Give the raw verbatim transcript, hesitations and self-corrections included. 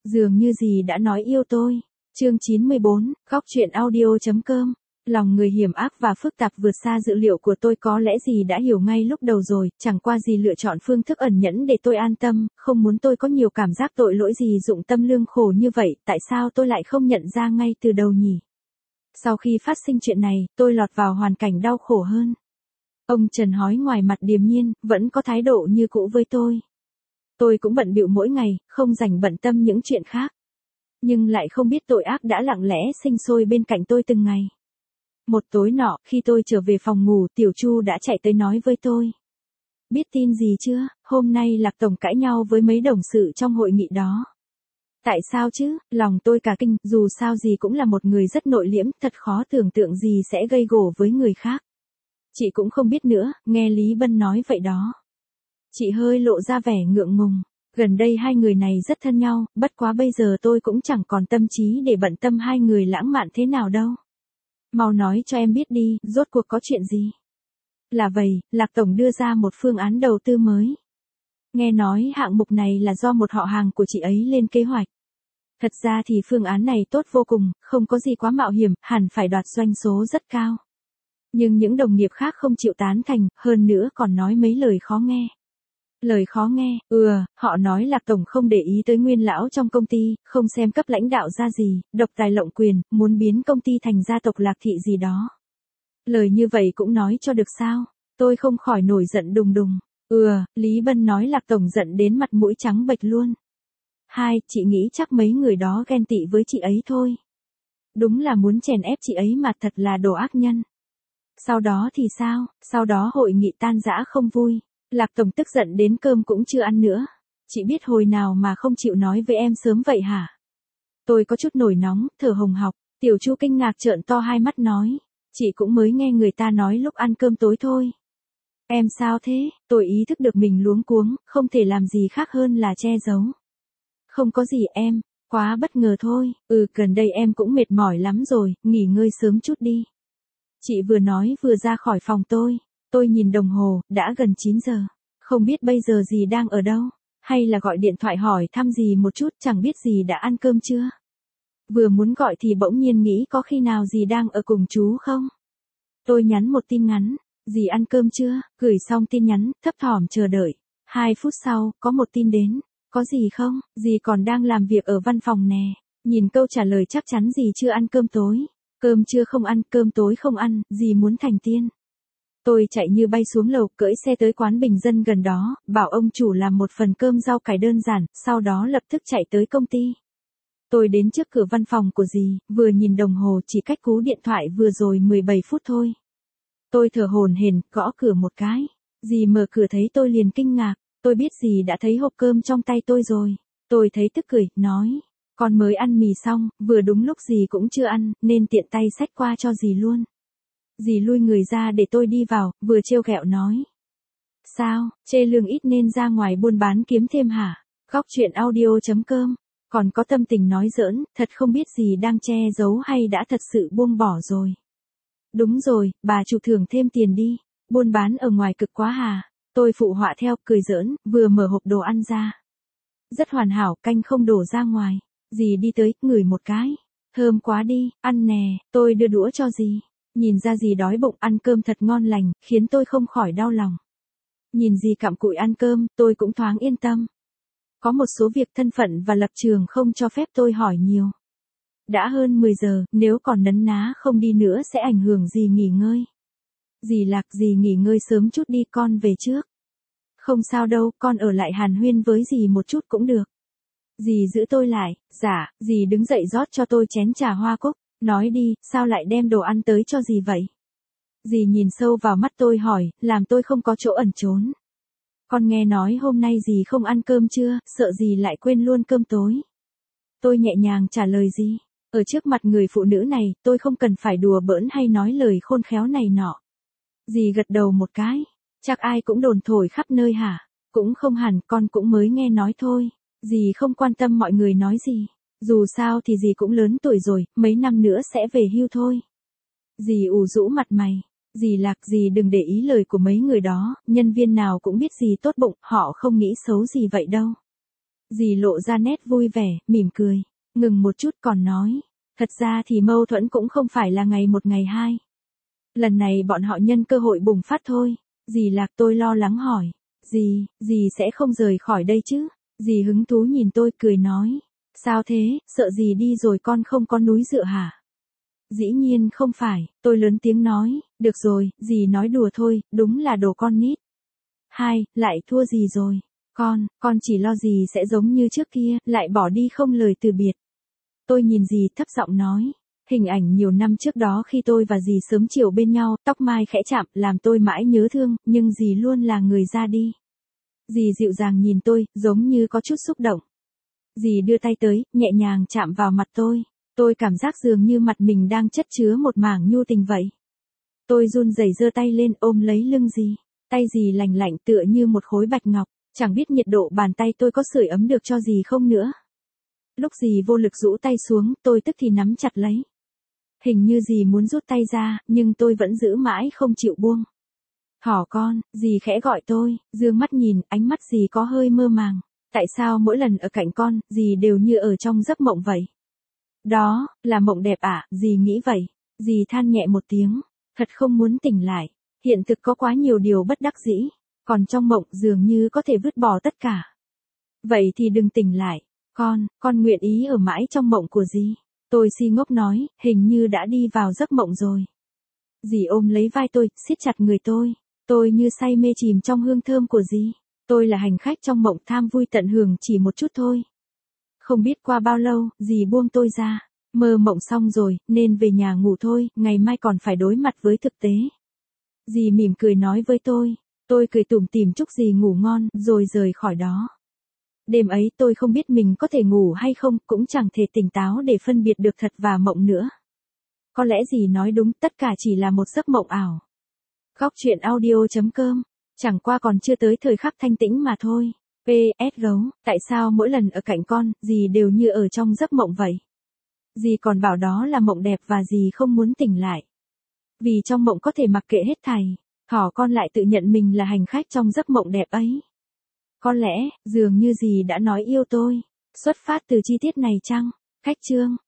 Dường như dì đã nói yêu tôi. Chương chín mươi bốn, góc truyện audio.com. Lòng người hiểm ác và phức tạp vượt xa dự liệu của tôi, có lẽ dì đã hiểu ngay lúc đầu rồi, chẳng qua dì lựa chọn phương thức ẩn nhẫn để tôi an tâm, không muốn tôi có nhiều cảm giác tội lỗi. Dì dụng tâm lương khổ như vậy, tại sao tôi lại không nhận ra ngay từ đầu nhỉ? Sau khi phát sinh chuyện này, tôi lọt vào hoàn cảnh đau khổ hơn. Ông Trần Hói ngoài mặt điềm nhiên, vẫn có thái độ như cũ với tôi. Tôi cũng bận bịu mỗi ngày, không rảnh bận tâm những chuyện khác. Nhưng lại không biết tội ác đã lặng lẽ sinh sôi bên cạnh tôi từng ngày. Một tối nọ, khi tôi trở về phòng ngủ, Tiểu Chu đã chạy tới nói với tôi. Biết tin gì chưa, hôm nay Lạc Tổng cãi nhau với mấy đồng sự trong hội nghị đó. Tại sao chứ, lòng tôi cả kinh, dù sao gì cũng là một người rất nội liễm, thật khó tưởng tượng gì sẽ gây gổ với người khác. Chị cũng không biết nữa, nghe Lý Bân nói vậy đó. Chị hơi lộ ra vẻ ngượng ngùng. Gần đây hai người này rất thân nhau, bất quá bây giờ tôi cũng chẳng còn tâm trí để bận tâm hai người lãng mạn thế nào đâu. Mau nói cho em biết đi, rốt cuộc có chuyện gì? Là vậy, Lạc Tổng đưa ra một phương án đầu tư mới. Nghe nói hạng mục này là do một họ hàng của chị ấy lên kế hoạch. Thật ra thì phương án này tốt vô cùng, không có gì quá mạo hiểm, hẳn phải đoạt doanh số rất cao. Nhưng những đồng nghiệp khác không chịu tán thành, hơn nữa còn nói mấy lời khó nghe. Lời khó nghe, ừ, họ nói Lạc Tổng không để ý tới nguyên lão trong công ty, không xem cấp lãnh đạo ra gì, độc tài lộng quyền, muốn biến công ty thành gia tộc Lạc thị gì đó. Lời như vậy cũng nói cho được sao? Tôi không khỏi nổi giận đùng đùng. Ừ, Lý Bân nói Lạc Tổng giận đến mặt mũi trắng bệch luôn. Hai, chị nghĩ chắc mấy người đó ghen tị với chị ấy thôi. Đúng là muốn chèn ép chị ấy mà, thật là đồ ác nhân. Sau đó thì sao? Sau đó hội nghị tan rã không vui. Lạc Tổng tức giận đến cơm cũng chưa ăn nữa. Chị biết hồi nào mà không chịu nói với em sớm vậy hả? Tôi có chút nổi nóng, thở hồng hộc. Tiểu Chu kinh ngạc trợn to hai mắt nói. Chị cũng mới nghe người ta nói lúc ăn cơm tối thôi. Em sao thế? Tôi ý thức được mình luống cuống, không thể làm gì khác hơn là che giấu. Không có gì em, quá bất ngờ thôi. Ừ, gần đây em cũng mệt mỏi lắm rồi, nghỉ ngơi sớm chút đi. Chị vừa nói vừa ra khỏi phòng tôi. Tôi nhìn đồng hồ, đã gần chín giờ. Không biết bây giờ dì đang ở đâu, hay là gọi điện thoại hỏi thăm dì một chút, chẳng biết dì đã ăn cơm chưa. Vừa muốn gọi thì bỗng nhiên nghĩ có khi nào dì đang ở cùng chú không. Tôi nhắn một tin ngắn, dì ăn cơm chưa, gửi xong tin nhắn, thấp thỏm chờ đợi. Hai phút sau, có một tin đến, có gì không, dì còn đang làm việc ở văn phòng nè. Nhìn câu trả lời chắc chắn dì chưa ăn cơm tối. Cơm trưa không ăn, cơm tối không ăn, dì muốn thành tiên. Tôi chạy như bay xuống lầu, cưỡi xe tới quán bình dân gần đó, bảo ông chủ làm một phần cơm rau cải đơn giản, sau đó lập tức chạy tới công ty. Tôi đến trước cửa văn phòng của dì, vừa nhìn đồng hồ chỉ cách cú điện thoại vừa rồi mười bảy phút thôi. Tôi thở hổn hển, gõ cửa một cái. Dì mở cửa thấy tôi liền kinh ngạc, tôi biết dì đã thấy hộp cơm trong tay tôi rồi. Tôi thấy tức cười, nói, con mới ăn mì xong, vừa đúng lúc dì cũng chưa ăn, nên tiện tay xách qua cho dì luôn. Dì lui người ra để tôi đi vào, vừa trêu ghẹo nói. Sao, chê lương ít nên ra ngoài buôn bán kiếm thêm hả? Góc truyện audio.com. Còn có tâm tình nói giỡn, thật không biết dì đang che giấu hay đã thật sự buông bỏ rồi. Đúng rồi, bà chủ thưởng thêm tiền đi, buôn bán ở ngoài cực quá hà. Tôi phụ họa theo, cười giỡn, vừa mở hộp đồ ăn ra. Rất hoàn hảo, canh không đổ ra ngoài. Dì đi tới, ngửi một cái. Thơm quá đi, ăn nè, tôi đưa đũa cho dì. Nhìn ra dì đói bụng, ăn cơm thật ngon lành, khiến tôi không khỏi đau lòng. Nhìn dì cặm cụi ăn cơm, tôi cũng thoáng yên tâm. Có một số việc thân phận và lập trường không cho phép tôi hỏi nhiều. Đã hơn mười giờ, nếu còn nấn ná không đi nữa sẽ ảnh hưởng dì nghỉ ngơi. Dì Lạc, dì nghỉ ngơi sớm chút đi, con về trước. Không sao đâu, con ở lại hàn huyên với dì một chút cũng được. Dì giữ tôi lại. Dạ, dì đứng dậy rót cho tôi chén trà hoa cúc. Nói đi, sao lại đem đồ ăn tới cho dì vậy? Dì nhìn sâu vào mắt tôi hỏi, làm tôi không có chỗ ẩn trốn. Con nghe nói hôm nay dì không ăn cơm trưa, sợ dì lại quên luôn cơm tối. Tôi nhẹ nhàng trả lời dì. Ở trước mặt người phụ nữ này, tôi không cần phải đùa bỡn hay nói lời khôn khéo này nọ. Dì gật đầu một cái. Chắc ai cũng đồn thổi khắp nơi hả? Cũng không hẳn, con cũng mới nghe nói thôi. Dì không quan tâm mọi người nói gì. Dù sao thì dì cũng lớn tuổi rồi, mấy năm nữa sẽ về hưu thôi. Dì ủ rũ mặt mày. Dì Lạc, dì đừng để ý lời của mấy người đó, nhân viên nào cũng biết dì tốt bụng, họ không nghĩ xấu gì vậy đâu. Dì lộ ra nét vui vẻ, mỉm cười, ngừng một chút còn nói, thật ra thì mâu thuẫn cũng không phải là ngày một ngày hai. Lần này bọn họ nhân cơ hội bùng phát thôi. Dì Lạc, tôi lo lắng hỏi, dì, dì sẽ không rời khỏi đây chứ? Dì hứng thú nhìn tôi cười nói, sao thế, sợ dì đi rồi con không có núi dựa hả? Dĩ nhiên không phải, tôi lớn tiếng nói, được rồi, dì nói đùa thôi, đúng là đồ con nít. Hai, lại thua dì rồi. Con, con chỉ lo dì sẽ giống như trước kia, lại bỏ đi không lời từ biệt. Tôi nhìn dì thấp giọng nói, hình ảnh nhiều năm trước đó khi tôi và dì sớm chiều bên nhau, tóc mai khẽ chạm, làm tôi mãi nhớ thương, nhưng dì luôn là người ra đi. Dì dịu dàng nhìn tôi, giống như có chút xúc động. Dì đưa tay tới, nhẹ nhàng chạm vào mặt tôi. Tôi cảm giác dường như mặt mình đang chất chứa một mảng nhu tình vậy. Tôi run rẩy giơ tay lên ôm lấy lưng dì. Tay dì lành lạnh tựa như một khối bạch ngọc, chẳng biết nhiệt độ bàn tay tôi có sưởi ấm được cho dì không nữa. Lúc dì vô lực rũ tay xuống, tôi tức thì nắm chặt lấy. Hình như dì muốn rút tay ra, nhưng tôi vẫn giữ mãi không chịu buông. Thỏ con, dì khẽ gọi tôi, dương mắt nhìn, ánh mắt dì có hơi mơ màng. Tại sao mỗi lần ở cạnh con, dì đều như ở trong giấc mộng vậy? Đó, là mộng đẹp à, dì nghĩ vậy. Dì than nhẹ một tiếng, thật không muốn tỉnh lại. Hiện thực có quá nhiều điều bất đắc dĩ, còn trong mộng dường như có thể vứt bỏ tất cả. Vậy thì đừng tỉnh lại, con, con nguyện ý ở mãi trong mộng của dì. Tôi si ngốc nói, hình như đã đi vào giấc mộng rồi. Dì ôm lấy vai tôi, siết chặt người tôi. Tôi như say mê chìm trong hương thơm của dì. Tôi là hành khách trong mộng tham vui tận hưởng chỉ một chút thôi. Không biết qua bao lâu, dì buông tôi ra. Mơ mộng xong rồi, nên về nhà ngủ thôi, ngày mai còn phải đối mặt với thực tế. Dì mỉm cười nói với tôi. Tôi cười tủm tỉm chúc dì ngủ ngon, rồi rời khỏi đó. Đêm ấy tôi không biết mình có thể ngủ hay không, cũng chẳng thể tỉnh táo để phân biệt được thật và mộng nữa. Có lẽ dì nói đúng, tất cả chỉ là một giấc mộng ảo. Góc truyện audio chấm com, chẳng qua còn chưa tới thời khắc thanh tĩnh mà thôi. pê ét gấu, tại sao mỗi lần ở cạnh con, dì đều như ở trong giấc mộng vậy? Dì còn bảo đó là mộng đẹp và dì không muốn tỉnh lại. Vì trong mộng có thể mặc kệ hết thảy, thỏ con lại tự nhận mình là hành khách trong giấc mộng đẹp ấy. Có lẽ, dường như dì đã nói yêu tôi, xuất phát từ chi tiết này chăng? Khách chương.